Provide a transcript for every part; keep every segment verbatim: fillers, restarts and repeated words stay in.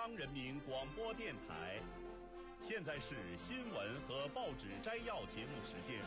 央人民广播电台。现在是新闻和报纸摘要节目时间。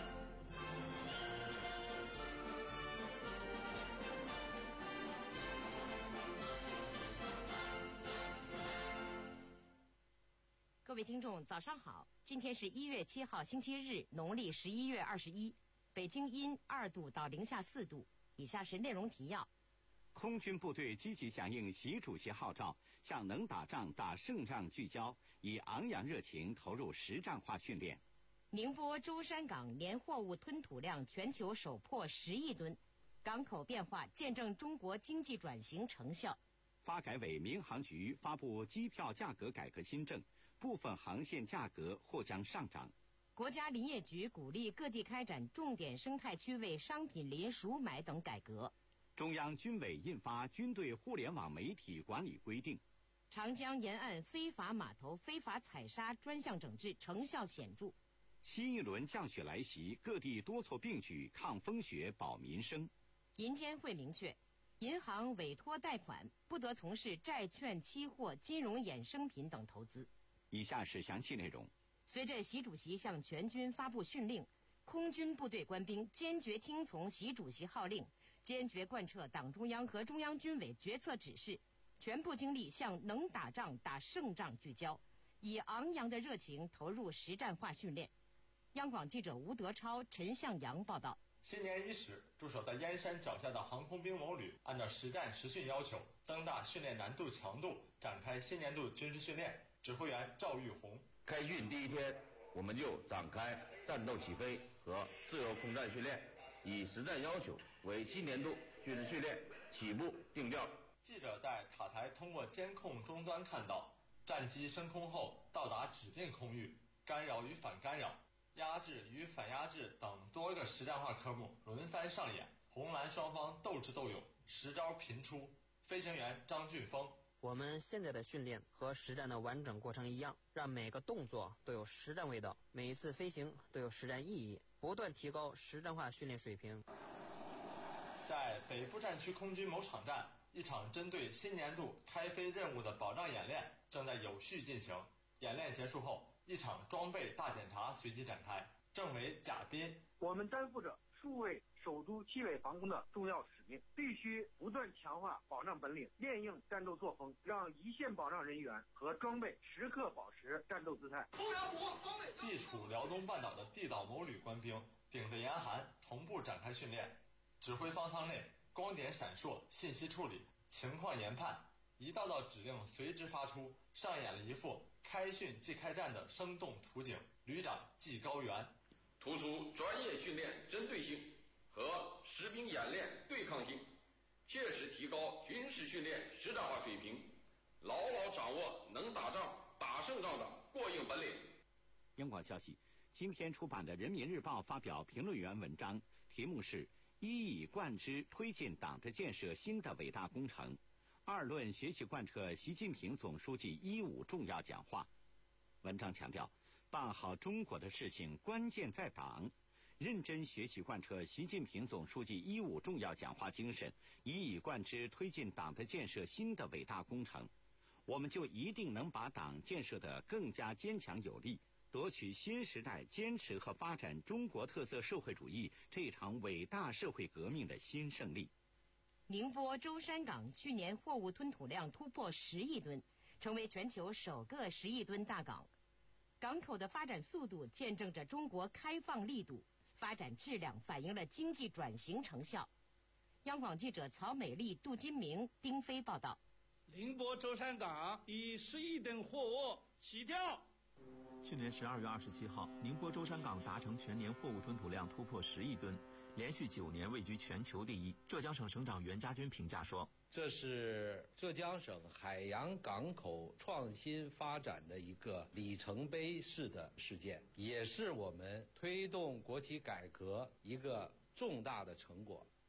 各位听众，早上好！今天是一月七号，星期日，农历十一月二十一。北京阴二度到零下四度。以下是内容提要： 空军部队积极响应习主席号召，向能打仗、打胜仗聚焦，以昂扬热情投入实战化训练。 宁波舟山港年货物吞吐量全球首破十亿吨，港口变化见证中国经济转型成效。 发改委民航局发布机票价格改革新政，部分航线价格或将上涨。 国家林业局鼓励各地开展重点生态区位商品林赎买等改革。 中央军委印发军队互联网媒体管理规定。 长江沿岸非法码头非法采砂专项整治成效显著。 新一轮降雪来袭，各地多措并举抗风雪保民生。 银监会明确，银行委托贷款不得从事债券、期货、金融衍生品等投资。 以下是详细内容。 随着习主席向全军发布训令，空军部队官兵坚决听从习主席号令，坚决贯彻党中央和中央军委决策指示，全部精力向能打仗、打胜仗聚焦，以昂扬的热情投入实战化训练。央广记者吴德超、陈向阳报道。 新年伊始，驻守在燕山脚下的航空兵某旅按照实战实训要求，增大训练难度强度，展开新年度军事训练。指挥员赵玉红： 开训第一天，我们就展开战斗起飞和自由空战训练，以实战要求为今年度军事训练起步定调。 记者在塔台通过监控终端看到，战机升空后到达指定空域，干扰与反干扰、压制与反压制等多个实战化科目轮番上演，红蓝双方斗智斗勇，实招频出。飞行员张俊峰： 我们现在的训练和实战的完整过程一样，让每个动作都有实战味道，每一次飞行都有实战意义，不断提高实战化训练水平。 在北部战区空军某场站，一场针对新年度开飞任务的保障演练正在有序进行。演练结束后，一场装备大检查随即展开。政委贾斌： 我们担负着戍卫首都七尾防空的重要使命，必须不断强化保障本领，练硬战斗作风，让一线保障人员和装备时刻保持战斗姿态。 地处辽东半岛的地岛某旅官兵顶着严寒同步展开训练，指挥方舱内光点闪烁，信息处理，情况研判，一道道指令随之发出，上演了一副开训即开战的生动图景。旅长季高原： 突出专业训练针对性和实兵演练对抗性，切实提高军事训练实战化水平，牢牢掌握能打仗、打胜仗的过硬本领。 央广消息，今天出版的《人民日报》发表评论员文章，题目是一以贯之推进党的建设新的伟大工程，二论学习贯彻习近平总书记一五重要讲话。文章强调，办好中国的事情关键在党，认真学习贯彻习近平总书记一五重要讲话精神，一以贯之推进党的建设新的伟大工程，我们就一定能把党建设得更加坚强有力，夺取新时代坚持和发展中国特色社会主义这场伟大社会革命的新胜利。 宁波舟山港去年货物吞吐量突破十亿吨，成为全球首个十亿吨大港。港口的发展速度见证着中国开放力度，发展质量反映了经济转型成效。央广记者曹美丽、杜金明、丁飞报道。 宁波舟山港以十亿吨货物起跳。 去年十二月二十七号，宁波舟山港达成全年货物吞吐量突破十亿吨，连续九年位居全球第一。浙江省省长袁家军评价说， 这是浙江省海洋港口创新发展的一个里程碑式的事件，也是我们推动国企改革一个重大的成果。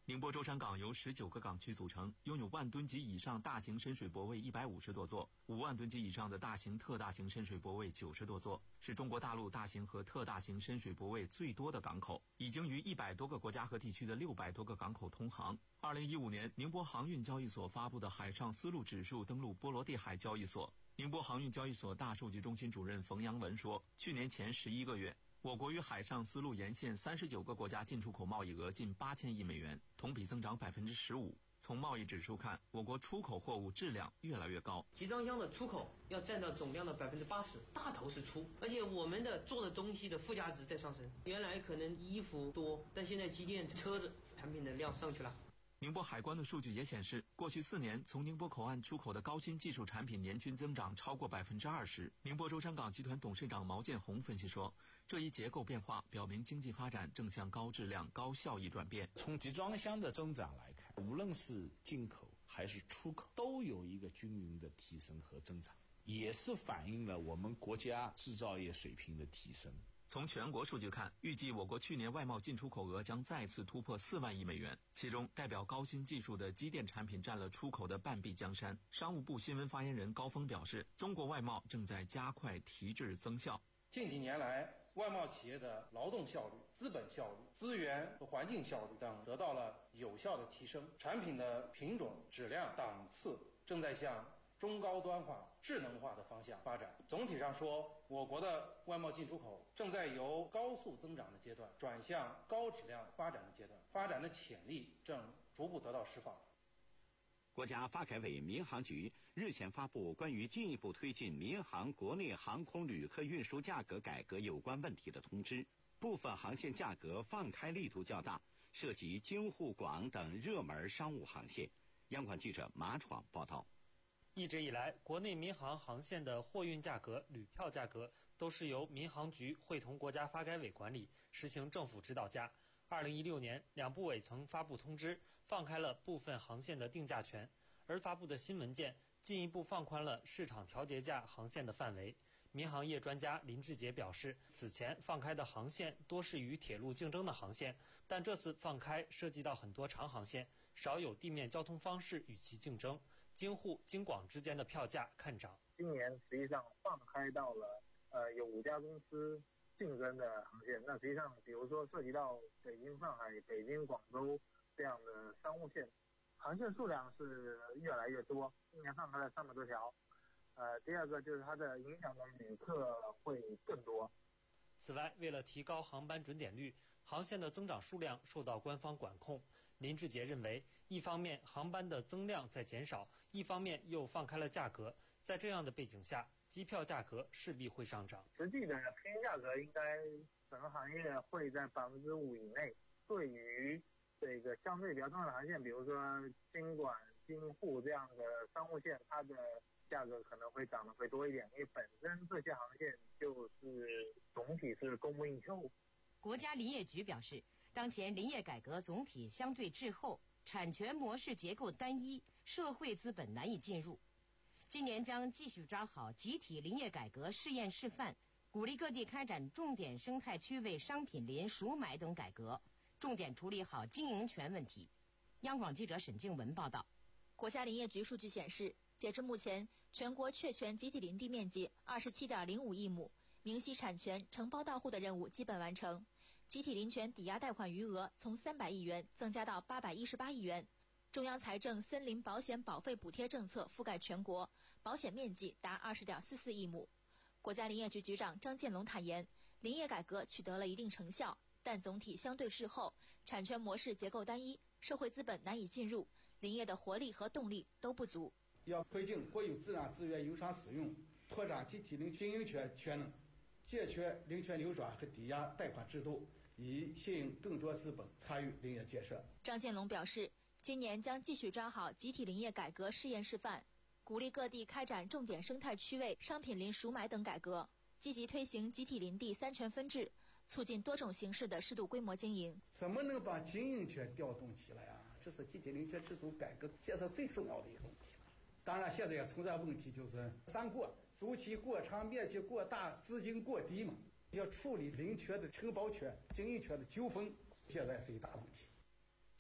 宁波舟山港由十九个港区组成，拥有万吨级以上大型深水泊位一百五十多座，五万吨级以上的大型特大型深水泊位九十多座，是中国大陆大型和特大型深水泊位最多的港口，已经与一百多个国家和地区的六百多个港口通航。二零一五年，宁波航运交易所发布的海上丝路指数登陆波罗的海交易所。宁波航运交易所大数据中心主任冯阳文说，去年前十一个月，我国与海上丝路沿线三十九个国家进出口贸易额近八千亿美元，同比增长百分之十五。从贸易指数看，我国出口货物质量越来越高。 集装箱的出口要占到总量的百分之八十，大头是出，而且我们的做的东西的附加值在上升。原来可能衣服多，但现在机电、车子产品的量上去了。 宁波海关的数据也显示，过去四年从宁波口岸出口的高新技术产品年均增长超过百分之二十。宁波舟山港集团董事长毛建红分析说，这一结构变化表明经济发展正向高质量、高效益转变。 从集装箱的增长来看，无论是进口还是出口，都有一个均匀的提升和增长，也是反映了我们国家制造业水平的提升。 从全国数据看，预计我国去年外贸进出口额将再次突破四万亿美元，其中代表高新技术的机电产品占了出口的半壁江山。商务部新闻发言人高峰表示，中国外贸正在加快提质增效。 近几年来，外贸企业的劳动效率、资本效率、资源和环境效率等得到了有效的提升，产品的品种、质量、档次正在向中高端化、智能化的方向发展。总体上说，我国的外贸进出口正在由高速增长的阶段转向高质量发展的阶段，发展的潜力正逐步得到释放。 国家发改委民航局日前发布关于进一步推进民航国内航空旅客运输价格改革有关问题的通知，部分航线价格放开力度较大，涉及京沪广等热门商务航线。央广记者马闯报道。 一直以来，国内民航航线的货运价格、旅票价格都是由民航局会同国家发改委管理，实行政府指导价。二零一六年，两部委曾发布通知，放开了部分航线的定价权，而发布的新文件进一步放宽了市场调节价航线的范围。民航业专家林志杰表示，此前放开的航线多是与铁路竞争的航线，但这次放开涉及到很多长航线，少有地面交通方式与其竞争。京沪、京广之间的票价看涨。 今年实际上放开到了呃有五家公司竞争的航线，那实际上比如说涉及到北京、上海、北京、广州这样的商务线，航线数量是越来越多，今年放开了三百多条。呃，第二个就是它的影响的旅客会更多。 此外，为了提高航班准点率，航线的增长数量受到官方管控。林志杰认为，一方面航班的增量在减少，一方面又放开了价格，在这样的背景下，机票价格势必会上涨。 实际的平均价格应该整个行业会在百分之五以内。对于这个相对比较重要的航线，比如说京广、京沪这样的商务线，它的价格可能会涨得会多一点，因为本身这些航线就是总体是供不应求。 国家林业局表示，当前林业改革总体相对滞后，产权模式结构单一，社会资本难以进入。今年将继续抓好集体林业改革试验示范，鼓励各地开展重点生态区位商品林赎买等改革，重点处理好经营权问题。央广记者沈静文报道。 国家林业局数据显示，截至目前，全国确权集体林地面积二十七点零五亿亩，明晰产权、承包到户的任务基本完成。集体林权抵押贷款余额从三百亿元增加到八百一十八亿元，中央财政森林保险保费补贴政策覆盖全国，保险面积达二十点四四亿亩。国家林业局局长张建龙坦言，林业改革取得了一定成效，但总体相对滞后，产权模式结构单一，社会资本难以进入，林业的活力和动力都不足。 要推进国有自然资源有偿使用，拓展集体林经营权权能，健全林权流转和抵押贷款制度，以吸引更多资本参与林业建设。 张建龙表示，今年将继续抓好集体林业改革试验示范，鼓励各地开展重点生态区位商品林赎买等改革，积极推行集体林地三权分置，促进多种形式的适度规模经营。 怎么能把经营权调动起来啊？这是集体林权制度改革建设最重要的一个问题。当然，现在也存在问题，就是三过：周期过长、面积过大、资金过低嘛。要处理林权的承包权、经营权的纠纷，现在是一大问题。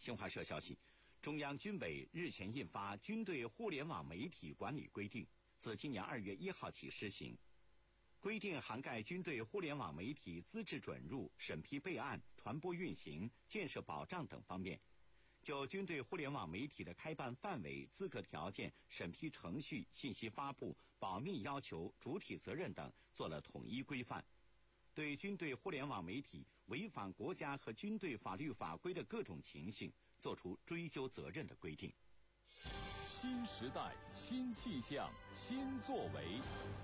新华社消息，中央军委日前印发《军队互联网媒体管理规定》，自今年二月一号起施行。规定涵盖军队互联网媒体资质准入、审批备案、传播运行、建设保障等方面，就军队互联网媒体的开办范围、资格条件、审批程序、信息发布、保密要求、主体责任等做了统一规范。对军队互联网媒体违反国家和军队法律法规的各种情形，作出追究责任的规定。 新时代、新气象、新作为。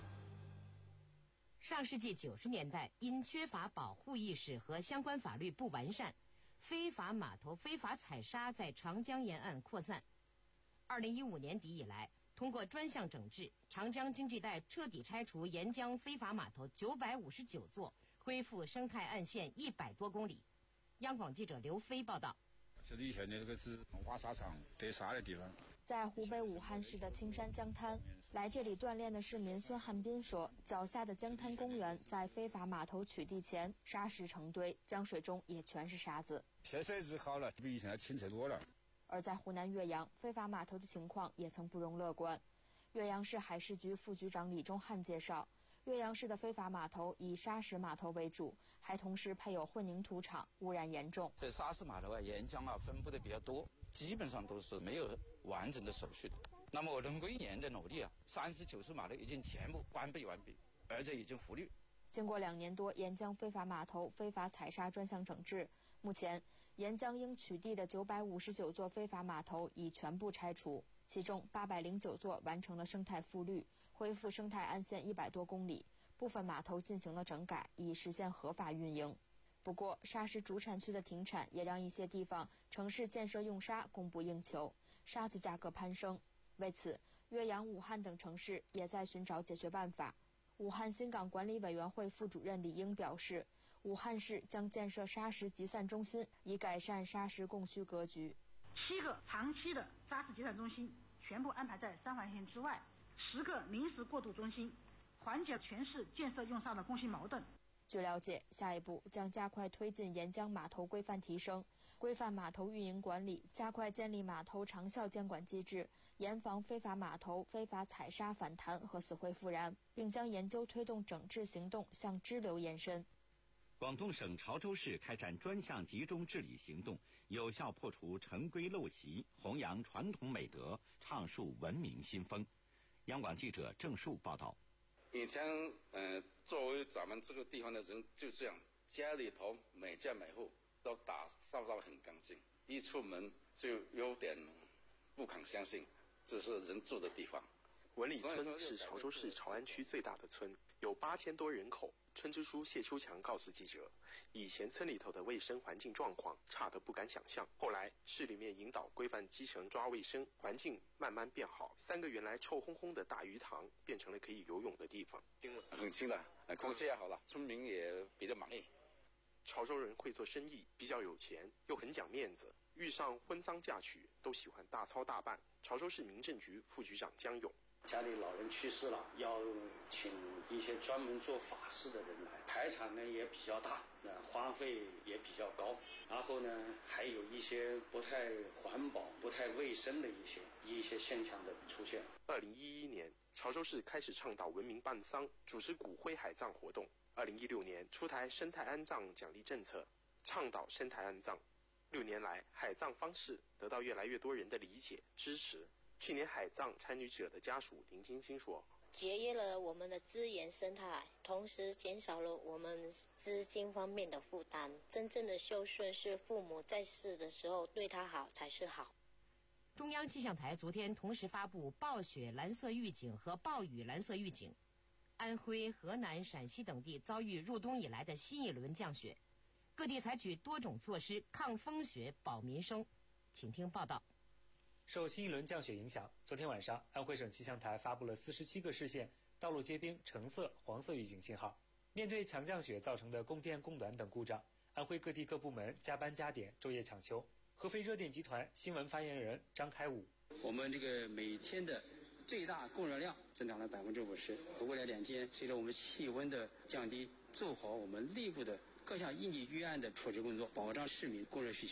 上世纪九十年代，因缺乏保护意识和相关法律不完善，非法码头、非法采砂在长江沿岸扩散。二零一五年底以来，通过专项整治，长江经济带彻底拆除沿江非法码头九百五十九座，恢复生态岸线一百多公里。央广记者刘飞报道。 这里以前的这个是挖沙场堆沙的地方。 在湖北武汉市的青山江滩，来这里锻炼的市民孙汉斌说，脚下的江滩公园在非法码头取缔前，沙石成堆，江水中也全是沙子。 现在是好了，比以前要清澈多了。 而在湖南岳阳，非法码头的情况也曾不容乐观。岳阳市海事局副局长李忠汉介绍，岳阳市的非法码头以砂石码头为主，还同时配有混凝土厂，污染严重。 这砂石码头啊，沿江啊分布的比较多，基本上都是没有完整的手续的。那么我通过一年的努力啊，三十九处码头已经全部关闭完毕，而且已经复绿。 经过两年多沿江非法码头、非法采砂专项整治，目前沿江应取缔的九百五十九座非法码头已全部拆除，其中八百零九座完成了生态复绿，恢复生态岸线一百多公里，部分码头进行了整改，以实现合法运营。不过，砂石主产区的停产也让一些地方城市建设用沙供不应求，沙子价格攀升。为此，岳阳、武汉等城市也在寻找解决办法。武汉新港管理委员会副主任李英表示，武汉市将建设砂石集散中心，以改善砂石供需格局。 七个长期的砂石集散中心全部安排在三环线之外，十个临时过渡中心，缓解全市建设用沙的供需矛盾。 据了解，下一步将加快推进沿江码头规范提升，规范码头运营管理，加快建立码头长效监管机制，严防非法码头非法采砂反弹和死灰复燃，并将研究推动整治行动向支流延伸。 广东省潮州市开展专项集中治理行动，有效破除陈规陋习，弘扬传统美德，倡树文明新风。央广记者郑树报道。 以前，呃，作为咱们这个地方的人，就这样，家里头每家每户都打扫到很干净，一出门就有点不敢相信这是人住的地方。 文里村是潮州市潮安区最大的村，有八千多人口。村支书谢秋强告诉记者，以前村里头的卫生环境状况差得不敢想象，后来市里面引导规范基层抓卫生，环境慢慢变好。三个原来臭烘烘的大鱼塘变成了可以游泳的地方， 很清了，空气也好了，村民也比较满意。 潮州人会做生意，比较有钱，又很讲面子，遇上婚丧嫁娶都喜欢大操大办。潮州市民政局副局长江勇， 家里老人去世了，要请一些专门做法事的人来，财产呢也比较大，那花费也比较高，然后呢还有一些不太环保、不太卫生的一些一些现象的出现。 二零一一年，潮州市开始倡导文明办丧，主持骨灰海葬活动。二零一六年出台生态安葬奖励政策，倡导生态安葬。六年来，海葬方式得到越来越多人的理解支持。去年海葬参与者的家属林金星说， 节约了我们的资源生态，同时减少了我们资金方面的负担。真正的孝顺是父母在世的时候对他好才是好。 中央气象台昨天同时发布暴雪蓝色预警和暴雨蓝色预警，安徽、河南、陕西等地遭遇入冬以来的新一轮降雪，各地采取多种措施抗风雪保民生。请听报道。 受新一轮降雪影响，昨天晚上安徽省气象台发布了四十七个市县道路结冰橙色、黄色预警信号。面对强降雪造成的供电、供暖等故障，安徽各地各部门加班加点，昼夜抢修。合肥热电集团新闻发言人张开武， 我们这个每天的最大供热量增长了百分之五十。未来两天，随着我们气温的降低，做好我们内部的各项应急预案的处置工作，保障市民供热需求。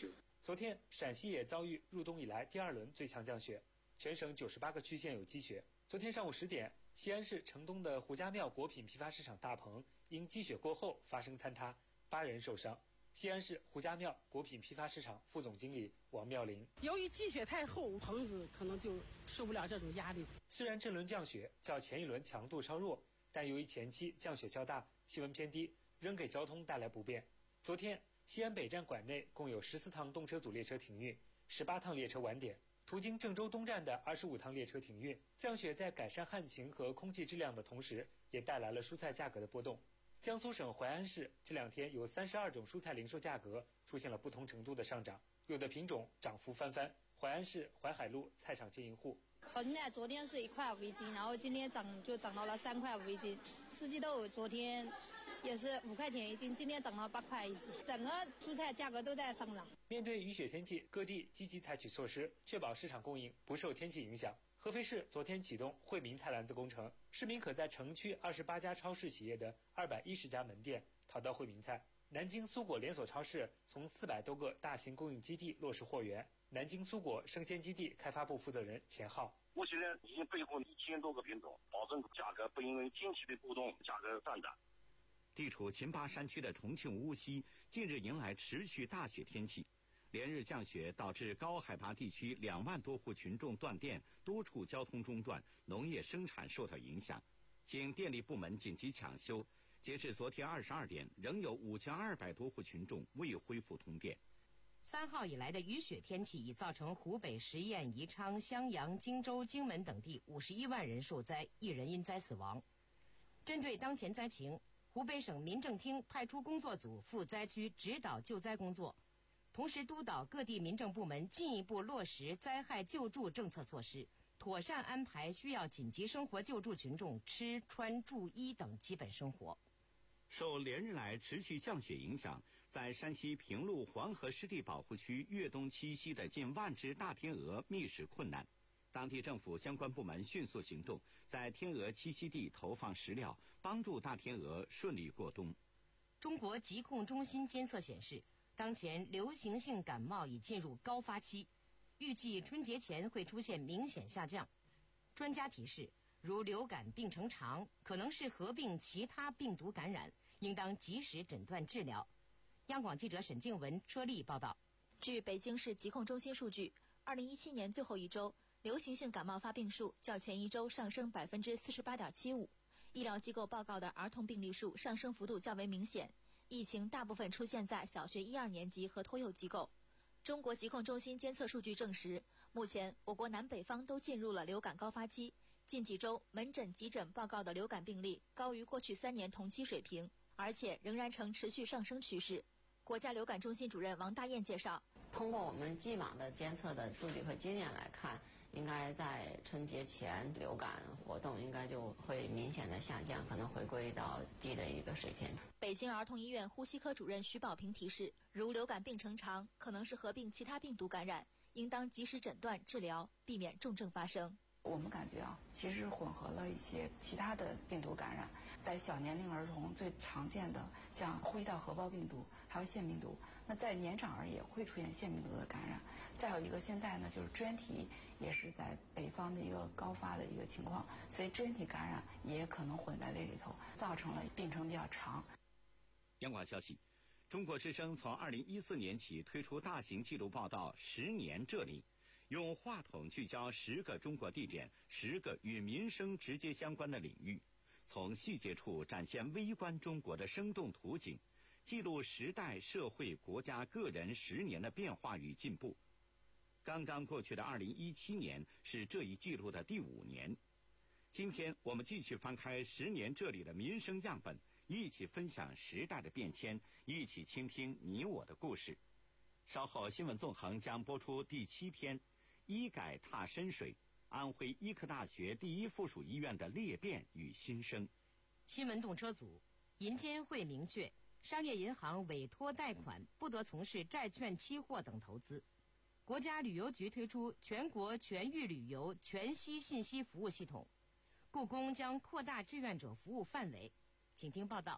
昨天，陕西也遭遇入冬以来第二轮最强降雪，全省九十八个区县有积雪。昨天上午十点，西安市城东的胡家庙果品批发市场大棚因积雪过后发生坍塌，八人受伤。西安市胡家庙果品批发市场副总经理王妙玲： 由于积雪太厚，棚子可能就受不了这种压力。 虽然这轮降雪较前一轮强度稍弱，但由于前期降雪较大，气温偏低，仍给交通带来不便。昨天，西安北站管内共有十四趟动车组列车停运，十八趟列车晚点。途经郑州东站的二十五趟列车停运。降雪在改善旱情和空气质量的同时，也带来了蔬菜价格的波动。江苏省淮安市这两天有三十二种蔬菜零售价格出现了不同程度的上涨，有的品种涨幅翻番。淮安市淮海路菜场经营户： 本来昨天是一块五一斤，然后今天涨就涨到了三块五一斤。四季豆昨天也是五块钱一斤，今天涨到八块一斤，整个蔬菜价格都在上涨。 面对雨雪天气，各地积极采取措施，确保市场供应不受天气影响。合肥市昨天启动惠民菜篮子工程，市民可在城区二十八家超市企业的二百一十家门店淘到惠民菜。南京苏果连锁超市从四百多个大型供应基地落实货源。南京苏果生鲜基地开发部负责人钱浩： 目前已经备货一千多个品种，保证价格不因为天气的波动价格上涨。 地处秦巴山区的重庆乌溪近日迎来持续大雪天气，连日降雪导致高海拔地区两万多户群众断电，多处交通中断，农业生产受到影响。经电力部门紧急抢修，截至昨天二十二点，仍有五千二百多户群众未恢复通电。 三号以来的雨雪天气已造成湖北十堰、宜昌、襄阳、荆州、荆门等地五十一万人受灾，一人因灾死亡。针对当前灾情，湖北省民政厅派出工作组赴灾区指导救灾工作，同时督导各地民政部门进一步落实灾害救助政策措施，妥善安排需要紧急生活救助群众吃穿住衣等基本生活。 受连日来持续降雪影响，在山西平陆黄河湿地保护区越冬栖息的近万只大天鹅觅食困难。当地政府相关部门迅速行动，在天鹅栖息地投放食料，帮助大天鹅顺利过冬。 中国疾控中心监测显示，当前流行性感冒已进入高发期，预计春节前会出现明显下降。专家提示，如流感病程长，可能是合并其他病毒感染，应当及时诊断治疗。央广记者沈静文、车丽报道。 据北京市疾控中心数据，二零一七年最后一周，流行性感冒发病数较前一周上升百分之四十八点七五，医疗机构报告的儿童病例数上升幅度较为明显，疫情大部分出现在小学一二年级和托幼机构。中国疾控中心监测数据证实，目前我国南北方都进入了流感高发期。近几周门诊、急诊报告的流感病例高于过去三年同期水平，而且仍然呈持续上升趋势。国家流感中心主任王大雁介绍， 通过我们既往的监测的数据和经验来看，应该在春节前流感活动应该就会明显的下降，可能回归到低的一个水平。 北京儿童医院呼吸科主任徐宝平提示，如流感病程长，可能是合并其他病毒感染，应当及时诊断治疗，避免重症发生。 我们感觉啊，其实混合了一些其他的病毒感染，在小年龄儿童最常见的像呼吸道合胞病毒，还有腺病毒。那在年长儿也会出现腺病毒的感染。再有一个现在呢，就是支原体也是在北方的一个高发的一个情况，所以支原体感染也可能混在这里头，造成了病程比较长。 央广消息，中国之声从二零一四年起推出大型纪录报道《十年这里》。用话筒聚焦十个中国地点，十个与民生直接相关的领域，从细节处展现微观中国的生动图景，记录时代、社会、国家、个人十年的变化与进步。刚刚过去的二零一七年是这一记录的第五年。今天我们继续翻开十年这里的民生样本，一起分享时代的变迁，一起倾听你我的故事。稍后新闻纵横将播出第七篇医改踏深水，安徽医科大学第一附属医院的裂变与新生。 新闻动车组，银监会明确，商业银行委托贷款不得从事债券期货等投资。国家旅游局推出全国全域旅游全息信息服务系统。故宫将扩大志愿者服务范围。请听报道。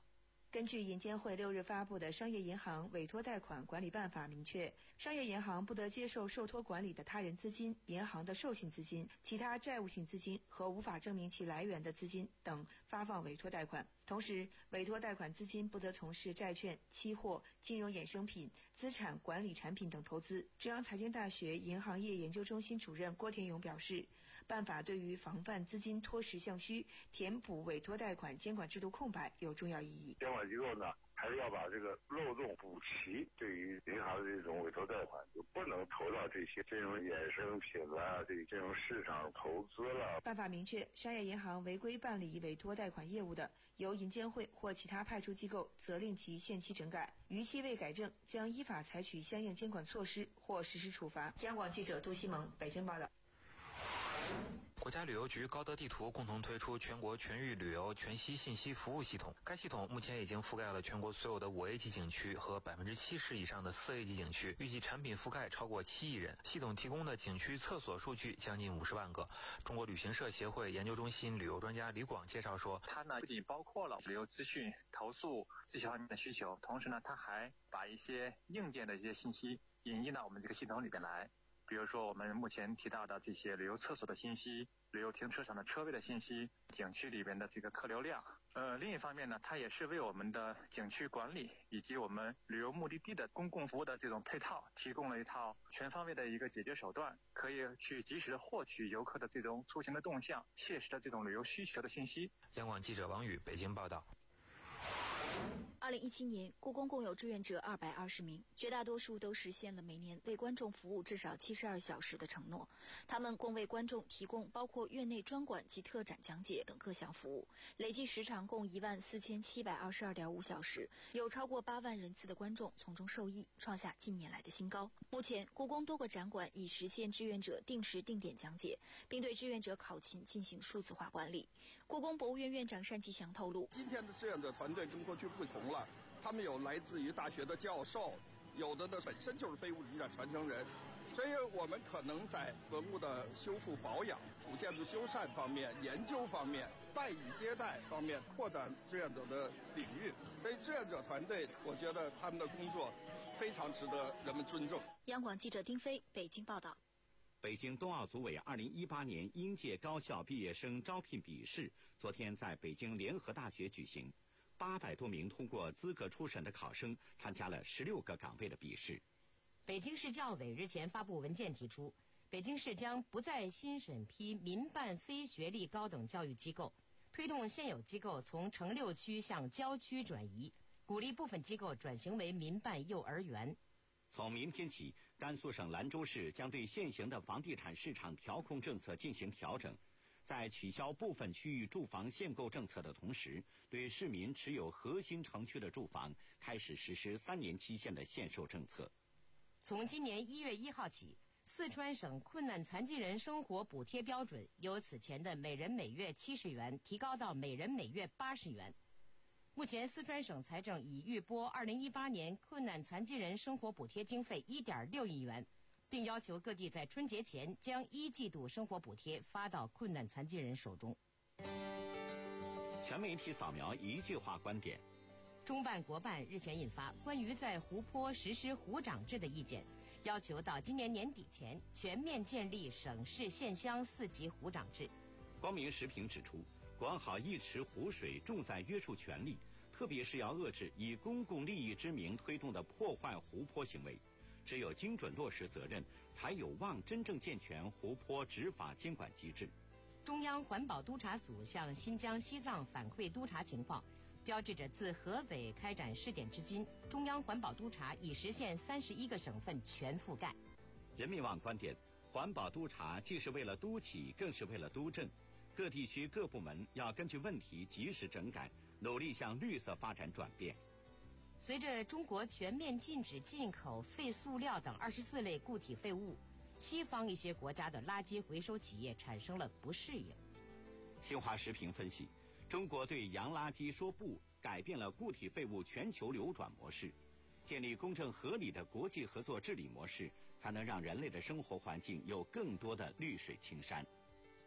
根据银监会六日发布的《商业银行委托贷款管理办法》明确，商业银行不得接受受托管理的他人资金、银行的授信资金、其他债务性资金和无法证明其来源的资金等发放委托贷款。同时，委托贷款资金不得从事债券、期货、金融衍生品、资产管理产品等投资。中央财经大学银行业研究中心主任郭田勇表示，办法对于防范资金脱实向虚、填补委托贷款监管制度空白有重要意义。 监管机构呢，还是要把这个漏洞补齐，对于银行的这种委托贷款，就不能投到这些金融衍生品啦、这个金融市场投资了。 办法明确，商业银行违规办理委托贷款业务的，由银监会或其他派出机构责令其限期整改，逾期未改正，将依法采取相应监管措施或实施处罚。央广记者杜西蒙北京报道。 国家旅游局高德地图共同推出全国全域旅游全息信息服务系统。该系统目前已经覆盖了全国所有的五 A 级景区和百分之七十以上的四 A 级景区，预计产品覆盖超过七亿人。系统提供的景区厕所数据将近五十万个。中国旅行社协会研究中心旅游专家李广介绍说， 它呢不仅包括了旅游资讯、投诉这些方面的需求，同时呢，它还把一些硬件的一些信息引进到我们这个系统里边来。比如说我们目前提到的这些旅游厕所的信息、旅游停车场的车位的信息、景区里边的这个客流量。呃，另一方面呢，它也是为我们的景区管理以及我们旅游目的地的公共服务的这种配套提供了一套全方位的一个解决手段，可以去及时的获取游客的这种出行的动向、切实的这种旅游需求的信息。 央广记者王宇北京报道。 二零一七年，故宫共有志愿者二百二十名，绝大多数都实现了每年为观众服务至少七十二小时的承诺。他们共为观众提供包括院内专馆及特展讲解等各项服务，累计时长共一万四千七百二十二点五小时，有超过八万人次的观众从中受益，创下近年来的新高。目前，故宫多个展馆已实现志愿者定时定点讲解，并对志愿者考勤进行数字化管理。故宫博物院院长单霁翔透露， 今天的志愿者团队跟过去不同了，他们有来自于大学的教授，有的呢本身就是非物质遗产传承人，所以我们可能在文物的修复保养、古建筑修缮方面、研究方面、待遇接待方面扩展志愿者的领域。所以志愿者团队，我觉得他们的工作非常值得人们尊重。 央广记者丁飞北京报道。 北京冬奥组委二零一八年应届高校毕业生招聘笔试昨天在北京联合大学举行，八百多名通过资格初审的考生参加了十六个岗位的笔试。 北京市教委日前发布文件提出，北京市将不再新审批民办非学历高等教育机构，推动现有机构从城六区向郊区转移，鼓励部分机构转型为民办幼儿园。 从明天起，甘肃省兰州市将对现行的房地产市场调控政策进行调整，在取消部分区域住房限购政策的同时，对市民持有核心城区的住房开始实施三年期限的限售政策。 从今年一月一号起，四川省困难残疾人生活补贴标准由此前的每人每月七十元提高到每人每月八十元。目前，四川省财政已预拨二零一八年困难残疾人生活补贴经费一点六亿元，并要求各地在春节前将一季度生活补贴发到困难残疾人手中。 全媒体扫描一句话观点。 中办国办日前印发关于在湖泊实施湖长制的意见，要求到今年年底前全面建立省市县乡四级湖长制。 光明时评指出，管好一池湖水重在约束权力，特别是要遏制以公共利益之名推动的破坏湖泊行为。只有精准落实责任，才有望真正健全湖泊执法监管机制。 中央环保督察组向新疆、西藏反馈督查情况，标志着自河北开展试点至今，中央环保督察已实现三十一个省份全覆盖。 人民网观点：环保督察既是为了督企，更是为了督政。各地区各部门要根据问题及时整改，努力向绿色发展转变。 随着中国全面禁止进口废塑料等二十四类固体废物，西方一些国家的垃圾回收企业产生了不适应。 新华时评分析，中国对洋垃圾说不，改变了固体废物全球流转模式。建立公正合理的国际合作治理模式，才能让人类的生活环境有更多的绿水青山。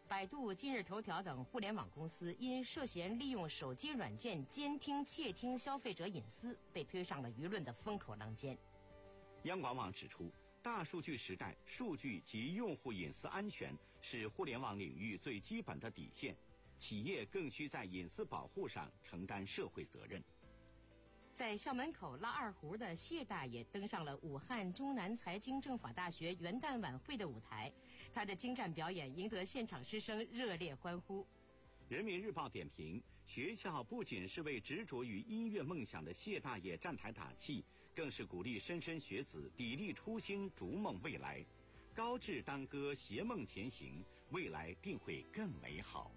百度、今日头条等互联网公司因涉嫌利用手机软件监听、窃听消费者隐私，被推上了舆论的风口浪尖。 央广网指出，大数据时代，数据及用户隐私安全是互联网领域最基本的底线，企业更需在隐私保护上承担社会责任。 在校门口拉二胡的谢大爷登上了武汉中南财经政法大学元旦晚会的舞台，他的精湛表演赢得现场师生热烈欢呼。 人民日报点评：学校不仅是为执着于音乐梦想的谢大爷站台打气，更是鼓励莘莘学子砥砺初心，逐梦未来。高志当歌，携梦前行，未来定会更美好。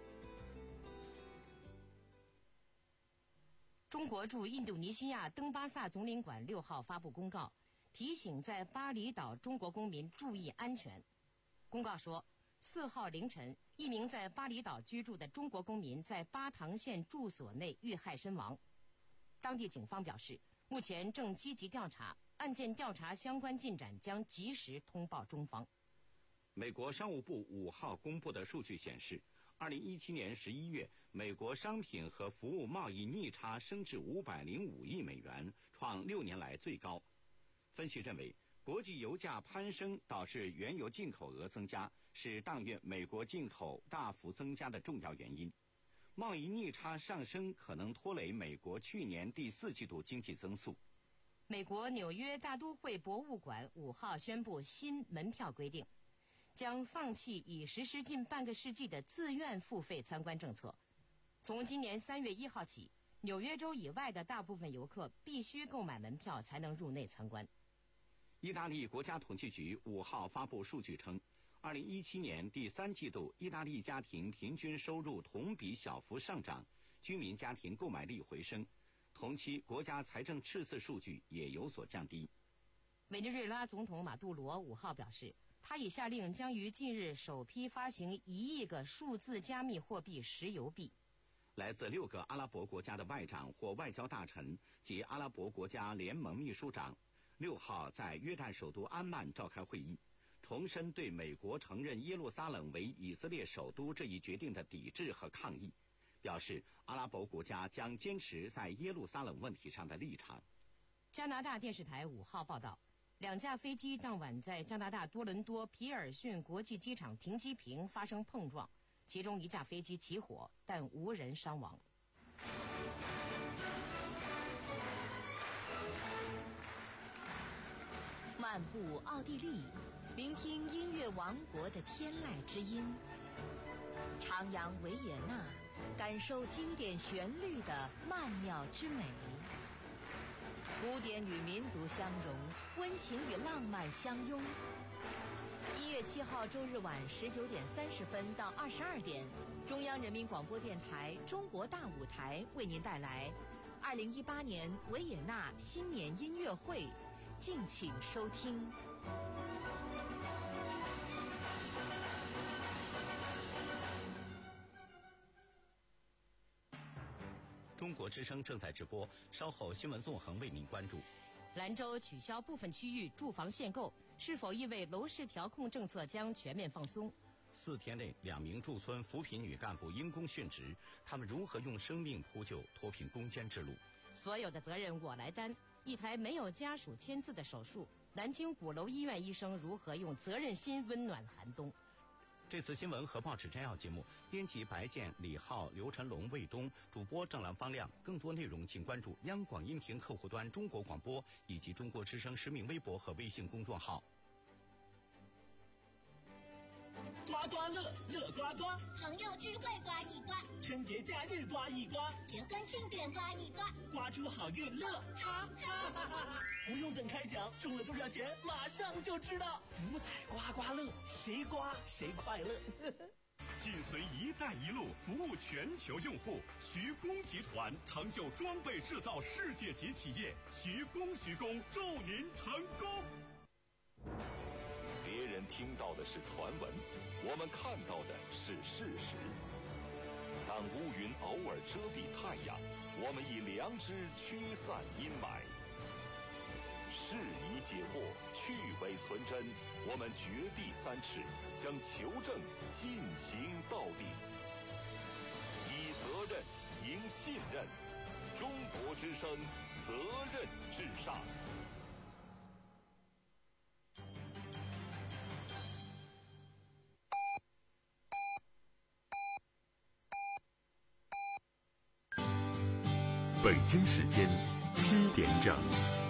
中国驻印度尼西亚登巴萨总领馆六号发布公告，提醒在巴厘岛中国公民注意安全。公告说，四号凌晨，一名在巴厘岛居住的中国公民在巴塘县住所内遇害身亡。当地警方表示，目前正积极调查，案件调查相关进展将及时通报中方。 美国商务部五号公布的数据显示，二零一七年十一月，美国商品和服务贸易逆差升至五百零五亿美元，创六年来最高。分析认为，国际油价攀升导致原油进口额增加，是当月美国进口大幅增加的重要原因。贸易逆差上升可能拖累美国去年第四季度经济增速。 美国纽约大都会博物馆五号宣布新门票规定，将放弃已实施近半个世纪的自愿付费参观政策。从今年三月一号起，纽约州以外的大部分游客必须购买门票才能入内参观。 意大利国家统计局五号发布数据称，二零一七年第三季度意大利家庭平均收入同比小幅上涨，居民家庭购买力回升，同期国家财政赤字数据也有所降低。 委内瑞拉总统马杜罗五号表示，他已下令将于近日首批发行一亿个数字加密货币石油币。 来自六个阿拉伯国家的外长或外交大臣及阿拉伯国家联盟秘书长六号在约旦首都安曼召开会议，重申对美国承认耶路撒冷为以色列首都这一决定的抵制和抗议，表示阿拉伯国家将坚持在耶路撒冷问题上的立场。 加拿大电视台五号报道，两架飞机当晚在加拿大多伦多皮尔逊国际机场停机坪发生碰撞，其中一架飞机起火，但无人伤亡。 漫步奥地利，聆听音乐王国的天籁之音；徜徉维也纳，感受经典旋律的曼妙之美。古典与民族相融，温情与浪漫相拥。一月七号周日晚十九点三十分到二十二点，中央人民广播电台中国大舞台为您带来二零一八年维也纳新年音乐会，敬请收听。 中国之声正在直播，稍后新闻纵横为您关注。 兰州取消部分区域住房限购，是否意味楼市调控政策将全面放松？ 四天内，两名驻村扶贫女干部因公殉职，他们如何用生命铺就脱贫攻坚之路？ 所有的责任我来担。一台没有家属签字的手术，南京鼓楼医院医生如何用责任心温暖寒冬？ 这次新闻和报纸摘要节目，编辑白健、李浩、刘晨龙、卫东，主播郑兰、方亮。更多内容请关注央广音频客户端中国广播以及中国之声实名微博和微信公众号。 刮刮乐，乐刮刮； 朋友聚会刮一刮， 春节假日刮一刮， 结婚庆典刮一刮， 刮出好运乐，哈哈哈哈！不用等开奖，中了多少钱马上就知道。福彩刮刮乐，谁刮谁快乐。 紧随“一带一路”，服务全球用户。徐工集团成就装备制造世界级企业，徐工徐工祝您成功。 别人听到的是传闻，我们看到的是事实。当乌云偶尔遮蔽太阳，我们以良知驱散阴霾。世质疑解惑，去伪存真，我们掘地三尺，将求证进行到底。以责任赢信任，中国之声，责任至上。 北京时间七点整。